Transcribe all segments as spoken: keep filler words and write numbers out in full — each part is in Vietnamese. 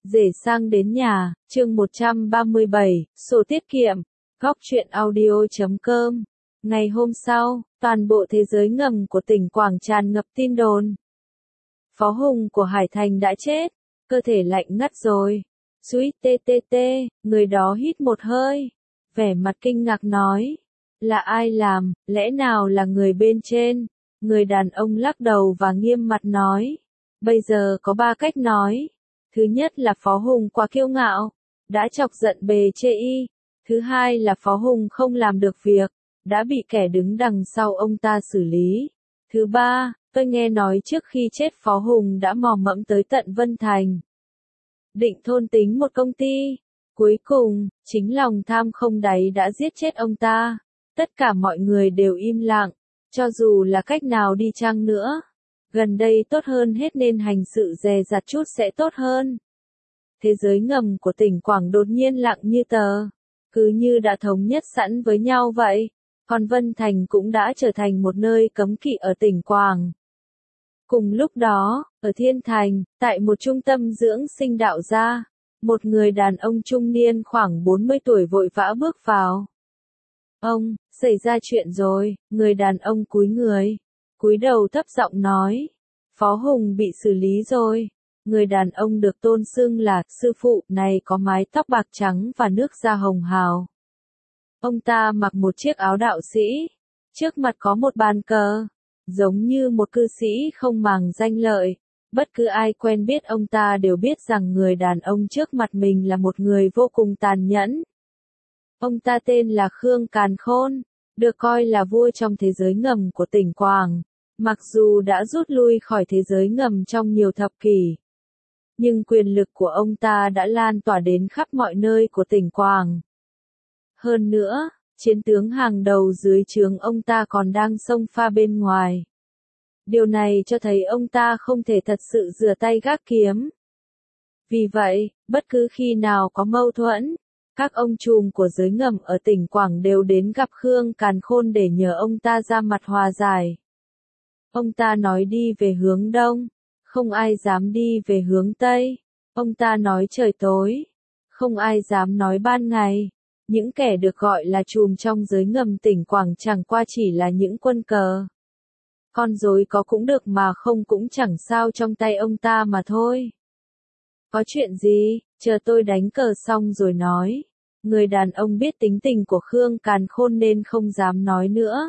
Rể sang đến nhà, chương một trăm ba mươi bảy, sổ tiết kiệm, góc truyện audio chấm com. Ngày hôm sau, toàn bộ thế giới ngầm của tỉnh Quảng tràn ngập tin đồn. Phó Hùng của Hải Thành đã chết, cơ thể lạnh ngắt rồi. Suýt tê tê tê, người đó hít một hơi, vẻ mặt kinh ngạc nói. Là ai làm, lẽ nào là người bên trên? Người đàn ông lắc đầu và nghiêm mặt nói. Bây giờ có ba cách nói. Thứ nhất là Phó Hùng quá kiêu ngạo, đã chọc giận bề chê y. Thứ hai là Phó Hùng không làm được việc, đã bị kẻ đứng đằng sau ông ta xử lý. Thứ ba, tôi nghe nói trước khi chết Phó Hùng đã mò mẫm tới tận Vân Thành, định thôn tính một công ty. Cuối cùng, chính lòng tham không đáy đã giết chết ông ta. Tất cả mọi người đều im lặng, cho dù là cách nào đi chăng nữa. Gần đây tốt hơn hết nên hành sự dè dặt chút sẽ tốt hơn. Thế giới ngầm của tỉnh Quảng đột nhiên lặng như tờ, cứ như đã thống nhất sẵn với nhau vậy. Còn Vân Thành cũng đã trở thành một nơi cấm kỵ ở tỉnh Quảng. Cùng lúc đó, ở Thiên Thành, tại một trung tâm dưỡng sinh đạo gia, một người đàn ông trung niên khoảng bốn mươi tuổi vội vã bước vào. Ông, xảy ra chuyện rồi, người đàn ông cúi người, cúi đầu thấp giọng nói. Phó Hùng bị xử lý rồi. Người đàn ông được tôn xưng là sư phụ này có mái tóc bạc trắng và nước da hồng hào. Ông ta mặc một chiếc áo đạo sĩ, trước mặt có một bàn cờ, giống như một cư sĩ không màng danh lợi. Bất cứ ai quen biết ông ta đều biết rằng người đàn ông trước mặt mình là một người vô cùng tàn nhẫn. Ông ta tên là Khương Càn Khôn, được coi là vua trong thế giới ngầm của tỉnh Quảng. Mặc dù đã rút lui khỏi thế giới ngầm trong nhiều thập kỷ, nhưng quyền lực của ông ta đã lan tỏa đến khắp mọi nơi của tỉnh Quảng. Hơn nữa, chiến tướng hàng đầu dưới trướng ông ta còn đang xông pha bên ngoài. Điều này cho thấy ông ta không thể thật sự rửa tay gác kiếm. Vì vậy, bất cứ khi nào có mâu thuẫn, các ông trùm của giới ngầm ở tỉnh Quảng đều đến gặp Khương Càn Khôn để nhờ ông ta ra mặt hòa giải. Ông ta nói đi về hướng đông, không ai dám đi về hướng tây. Ông ta nói trời tối, không ai dám nói ban ngày. Những kẻ được gọi là trùm trong giới ngầm tỉnh Quảng chẳng qua chỉ là những quân cờ. Con rối có cũng được mà không cũng chẳng sao trong tay ông ta mà thôi. Có chuyện gì, chờ tôi đánh cờ xong rồi nói. Người đàn ông biết tính tình của Khương Càn Khôn nên không dám nói nữa.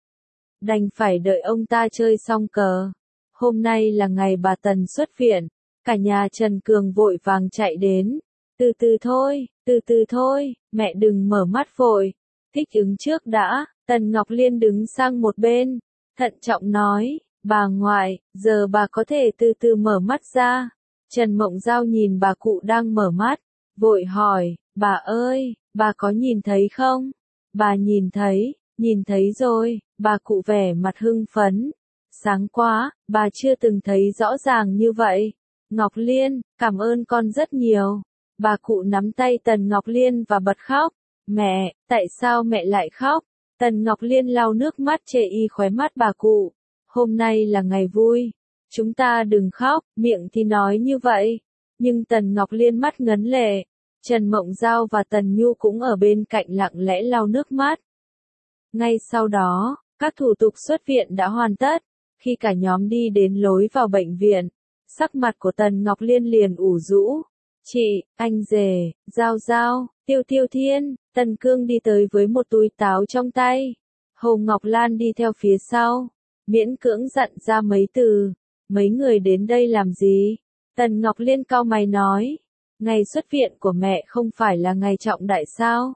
Đành phải đợi ông ta chơi xong cờ. Hôm nay là ngày bà Tần xuất viện, cả nhà Trần Cường vội vàng chạy đến. Từ từ thôi, từ từ thôi, mẹ đừng mở mắt vội. Thích ứng trước đã. Tần Ngọc Liên đứng sang một bên, thận trọng nói, bà ngoại, giờ bà có thể từ từ mở mắt ra. Trần Mộng Giao nhìn bà cụ đang mở mắt, vội hỏi, bà ơi, bà có nhìn thấy không? Bà nhìn thấy, nhìn thấy rồi, bà cụ vẻ mặt hưng phấn. Sáng quá, bà chưa từng thấy rõ ràng như vậy. Ngọc Liên, cảm ơn con rất nhiều. Bà cụ nắm tay Tần Ngọc Liên và bật khóc. Mẹ, tại sao mẹ lại khóc? Tần Ngọc Liên lau nước mắt chê y khóe mắt bà cụ. Hôm nay là ngày vui. Chúng ta đừng khóc, miệng thì nói như vậy. Nhưng Tần Ngọc Liên mắt ngấn lệ. Trần Mộng Giao và Tần Nhu cũng ở bên cạnh lặng lẽ lau nước mắt. Ngay sau đó, các thủ tục xuất viện đã hoàn tất. Khi cả nhóm đi đến lối vào bệnh viện, sắc mặt của Tần Ngọc Liên liền ủ rũ. Chị, anh rể, Giao Giao, Tiêu Tiêu Thiên, Tần Cương đi tới với một túi táo trong tay. Hồ Ngọc Lan đi theo phía sau, miễn cưỡng dặn ra mấy từ. Mấy người đến đây làm gì? Tần Ngọc Liên cau mày nói. Ngày xuất viện của mẹ không phải là ngày trọng đại sao?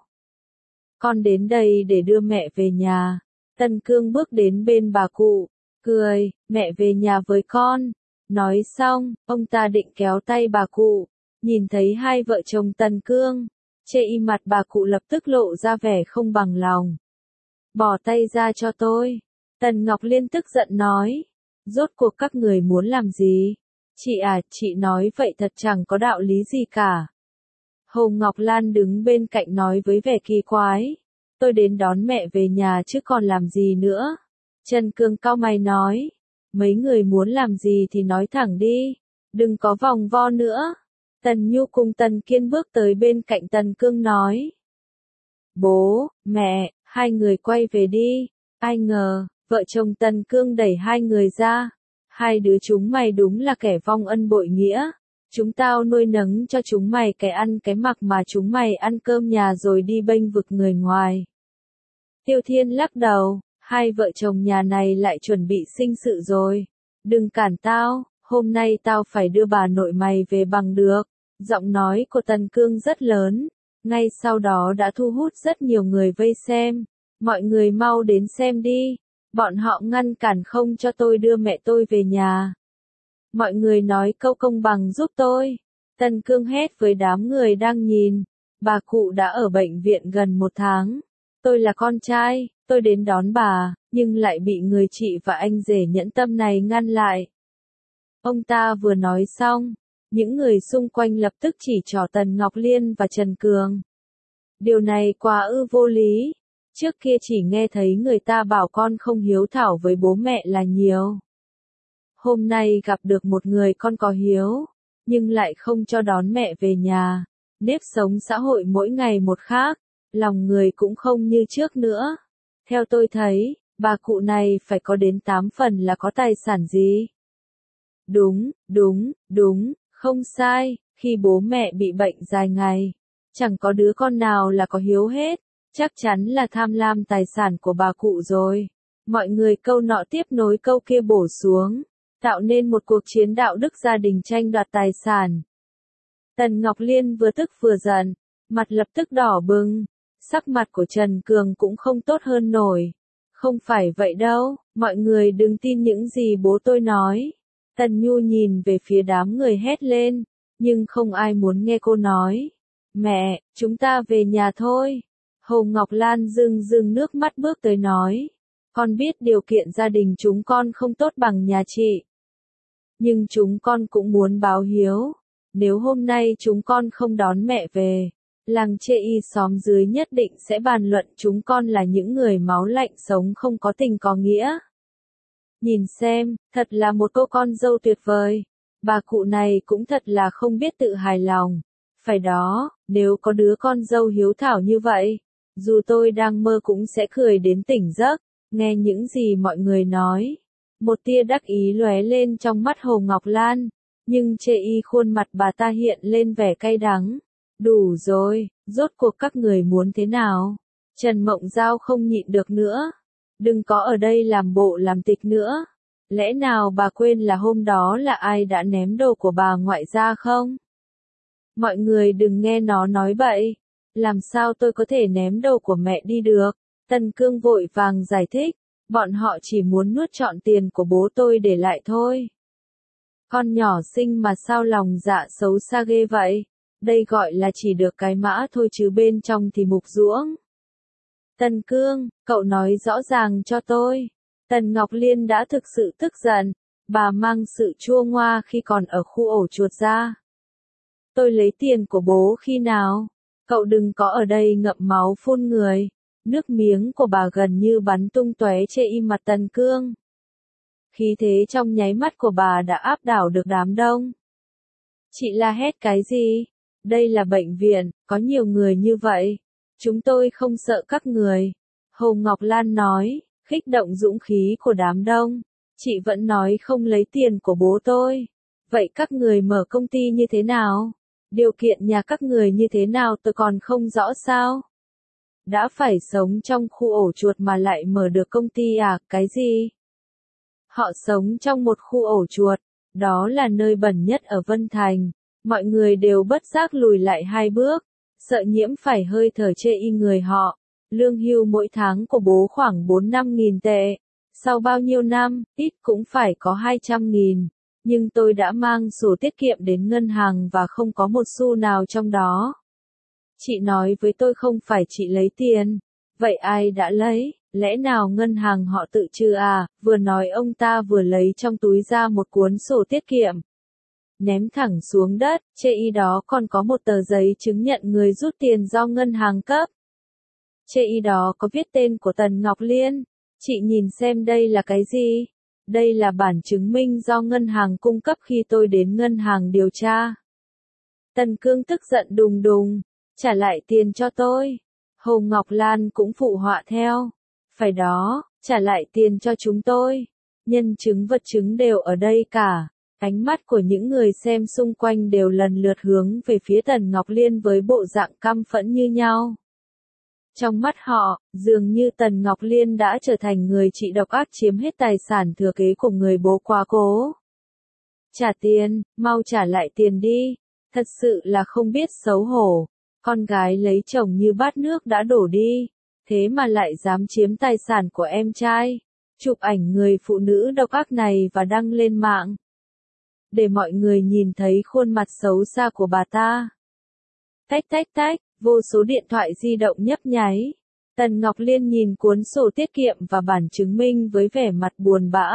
Con đến đây để đưa mẹ về nhà. Tần Cương bước đến bên bà cụ, cười, mẹ về nhà với con. Nói xong, ông ta định kéo tay bà cụ. Nhìn thấy hai vợ chồng Tần Cương, chê y mặt bà cụ lập tức lộ ra vẻ không bằng lòng. Bỏ tay ra cho tôi. Tần Ngọc Liên tức giận nói. Rốt cuộc các người muốn làm gì? Chị à, chị nói vậy thật chẳng có đạo lý gì cả. Hồ Ngọc Lan đứng bên cạnh nói với vẻ kỳ quái. Tôi đến đón mẹ về nhà chứ còn làm gì nữa. Trần Cương cau mày nói. Mấy người muốn làm gì thì nói thẳng đi. Đừng có vòng vo nữa. Tần Nhu cùng Tần Kiên bước tới bên cạnh Tần Cương nói. Bố, mẹ, hai người quay về đi. Ai ngờ, vợ chồng Tần Cương đẩy hai người ra. Hai đứa chúng mày đúng là kẻ vong ân bội nghĩa. Chúng tao nuôi nấng cho chúng mày cái ăn cái mặc mà chúng mày ăn cơm nhà rồi đi bênh vực người ngoài. Tiêu Thiên lắc đầu, hai vợ chồng nhà này lại chuẩn bị sinh sự rồi. Đừng cản tao, hôm nay tao phải đưa bà nội mày về bằng được. Giọng nói của Tần Cương rất lớn, ngay sau đó đã thu hút rất nhiều người vây xem. Mọi người mau đến xem đi, bọn họ ngăn cản không cho tôi đưa mẹ tôi về nhà. Mọi người nói câu công bằng giúp tôi. Tần Cương hét với đám người đang nhìn. Bà cụ đã ở bệnh viện gần một tháng. Tôi là con trai, tôi đến đón bà, nhưng lại bị người chị và anh rể nhẫn tâm này ngăn lại. Ông ta vừa nói xong, những người xung quanh lập tức chỉ trỏ Tần Ngọc Liên và Trần Cường. Điều này quá ư vô lý. Trước kia chỉ nghe thấy người ta bảo con không hiếu thảo với bố mẹ là nhiều. Hôm nay gặp được một người con có hiếu, nhưng lại không cho đón mẹ về nhà. Nếp sống xã hội mỗi ngày một khác, lòng người cũng không như trước nữa. Theo tôi thấy, bà cụ này phải có đến tám phần là có tài sản gì. Đúng, đúng, đúng, không sai, khi bố mẹ bị bệnh dài ngày, chẳng có đứa con nào là có hiếu hết, chắc chắn là tham lam tài sản của bà cụ rồi. Mọi người câu nọ tiếp nối câu kia bổ xuống, tạo nên một cuộc chiến đạo đức gia đình tranh đoạt tài sản. Tần Ngọc Liên vừa tức vừa giận, mặt lập tức đỏ bừng, sắc mặt của Trần Cường cũng không tốt hơn nổi. Không phải vậy đâu, mọi người đừng tin những gì bố tôi nói. Tần Nhu nhìn về phía đám người hét lên, nhưng không ai muốn nghe cô nói. Mẹ, chúng ta về nhà thôi. Hồ Ngọc Lan rưng rưng nước mắt bước tới nói. Con biết điều kiện gia đình chúng con không tốt bằng nhà chị. Nhưng chúng con cũng muốn báo hiếu. Nếu hôm nay chúng con không đón mẹ về, làng chê y xóm dưới nhất định sẽ bàn luận chúng con là những người máu lạnh sống không có tình có nghĩa. Nhìn xem, thật là một cô con dâu tuyệt vời. Bà cụ này cũng thật là không biết tự hài lòng. Phải đó, nếu có đứa con dâu hiếu thảo như vậy, dù tôi đang mơ cũng sẽ cười đến tỉnh giấc. Nghe những gì mọi người nói, một tia đắc ý lóe lên trong mắt Hồ Ngọc Lan, nhưng chê y khuôn mặt bà ta hiện lên vẻ cay đắng. Đủ rồi, rốt cuộc các người muốn thế nào? Trần Mộng Giao không nhịn được nữa. Đừng có ở đây làm bộ làm tịch nữa. Lẽ nào bà quên là hôm đó là ai đã ném đồ của bà ngoại ra không? Mọi người đừng nghe nó nói bậy. Làm sao tôi có thể ném đồ của mẹ đi được? Tần Cương vội vàng giải thích. Bọn họ chỉ muốn nuốt trọn tiền của bố tôi để lại thôi. Con nhỏ xinh mà sao lòng dạ xấu xa ghê vậy? Đây gọi là chỉ được cái mã thôi chứ bên trong thì mục ruỗng. Tần Cương, cậu nói rõ ràng cho tôi. Tần Ngọc Liên đã thực sự tức giận. Bà mang sự chua ngoa khi còn ở khu ổ chuột ra. Tôi lấy tiền của bố khi nào? Cậu đừng có ở đây ngậm máu phun người. Nước miếng của bà gần như bắn tung tóe trên y mặt Tần Cương. Khí thế trong nháy mắt của bà đã áp đảo được đám đông. Chị la hét cái gì? Đây là bệnh viện, có nhiều người như vậy. Chúng tôi không sợ các người. Hồ Ngọc Lan nói, khích động dũng khí của đám đông. Chị vẫn nói không lấy tiền của bố tôi. Vậy các người mở công ty như thế nào? Điều kiện nhà các người như thế nào tôi còn không rõ sao? Đã phải sống trong khu ổ chuột mà lại mở được công ty à, cái gì? Họ sống trong một khu ổ chuột, đó là nơi bẩn nhất ở Vân Thành. Mọi người đều bất giác lùi lại hai bước, sợ nhiễm phải hơi thở chê y người họ. Lương hưu mỗi tháng của bố khoảng bốn năm nghìn tệ. Sau bao nhiêu năm, ít cũng phải có hai trăm nghìn. Nhưng tôi đã mang sổ tiết kiệm đến ngân hàng và không có một xu nào trong đó. Chị nói với tôi không phải chị lấy tiền. Vậy ai đã lấy? Lẽ nào ngân hàng họ tự trừ à? Vừa nói ông ta vừa lấy trong túi ra một cuốn sổ tiết kiệm. Ném thẳng xuống đất, chê y đó còn có một tờ giấy chứng nhận người rút tiền do ngân hàng cấp. Chê y đó có viết tên của Tần Ngọc Liên. Chị nhìn xem đây là cái gì? Đây là bản chứng minh do ngân hàng cung cấp khi tôi đến ngân hàng điều tra. Tần Cương tức giận đùng đùng, trả lại tiền cho tôi. Hồ Ngọc Lan cũng phụ họa theo. Phải đó, trả lại tiền cho chúng tôi. Nhân chứng vật chứng đều ở đây cả. Ánh mắt của những người xem xung quanh đều lần lượt hướng về phía Tần Ngọc Liên với bộ dạng căm phẫn như nhau. Trong mắt họ, dường như Tần Ngọc Liên đã trở thành người chị độc ác chiếm hết tài sản thừa kế của người bố quá cố. Trả tiền, mau trả lại tiền đi. Thật sự là không biết xấu hổ. Con gái lấy chồng như bát nước đã đổ đi. Thế mà lại dám chiếm tài sản của em trai. Chụp ảnh người phụ nữ độc ác này và đăng lên mạng. Để mọi người nhìn thấy khuôn mặt xấu xa của bà ta. Tách tách tách, vô số điện thoại di động nhấp nháy. Tần Ngọc Liên nhìn cuốn sổ tiết kiệm và bản chứng minh với vẻ mặt buồn bã.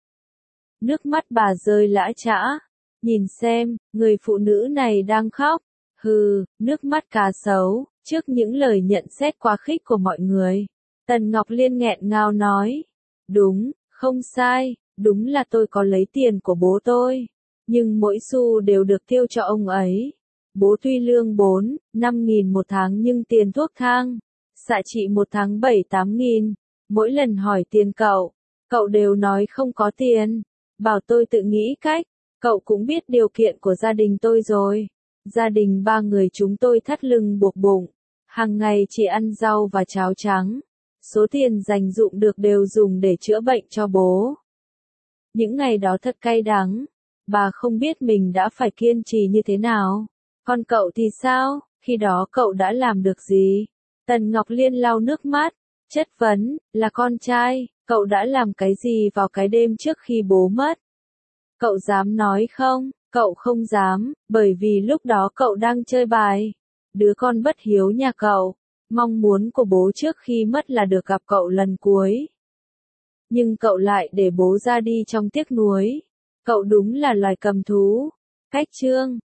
Nước mắt bà rơi lã chã. Nhìn xem, người phụ nữ này đang khóc. Hừ, nước mắt cá sấu. Trước những lời nhận xét quá khích của mọi người, Tần Ngọc Liên nghẹn ngào nói. Đúng, không sai, đúng là tôi có lấy tiền của bố tôi. Nhưng mỗi xu đều được tiêu cho ông ấy. Bố tuy lương bốn, năm nghìn một tháng nhưng tiền thuốc thang, xạ trị một tháng bảy tám nghìn. Mỗi lần hỏi tiền cậu, cậu đều nói không có tiền. Bảo tôi tự nghĩ cách, cậu cũng biết điều kiện của gia đình tôi rồi. Gia đình ba người chúng tôi thắt lưng buộc bụng. Hàng ngày chỉ ăn rau và cháo trắng. Số tiền dành dụm được đều dùng để chữa bệnh cho bố. Những ngày đó thật cay đắng. Bà không biết mình đã phải kiên trì như thế nào. Còn cậu thì sao? Khi đó cậu đã làm được gì? Tần Ngọc Liên lau nước mắt, chất vấn, là con trai, cậu đã làm cái gì vào cái đêm trước khi bố mất? Cậu dám nói không? Cậu không dám, bởi vì lúc đó cậu đang chơi bài. Đứa con bất hiếu nhà cậu, mong muốn của bố trước khi mất là được gặp cậu lần cuối. Nhưng cậu lại để bố ra đi trong tiếc nuối. Cậu đúng là loài cầm thú. Cách chương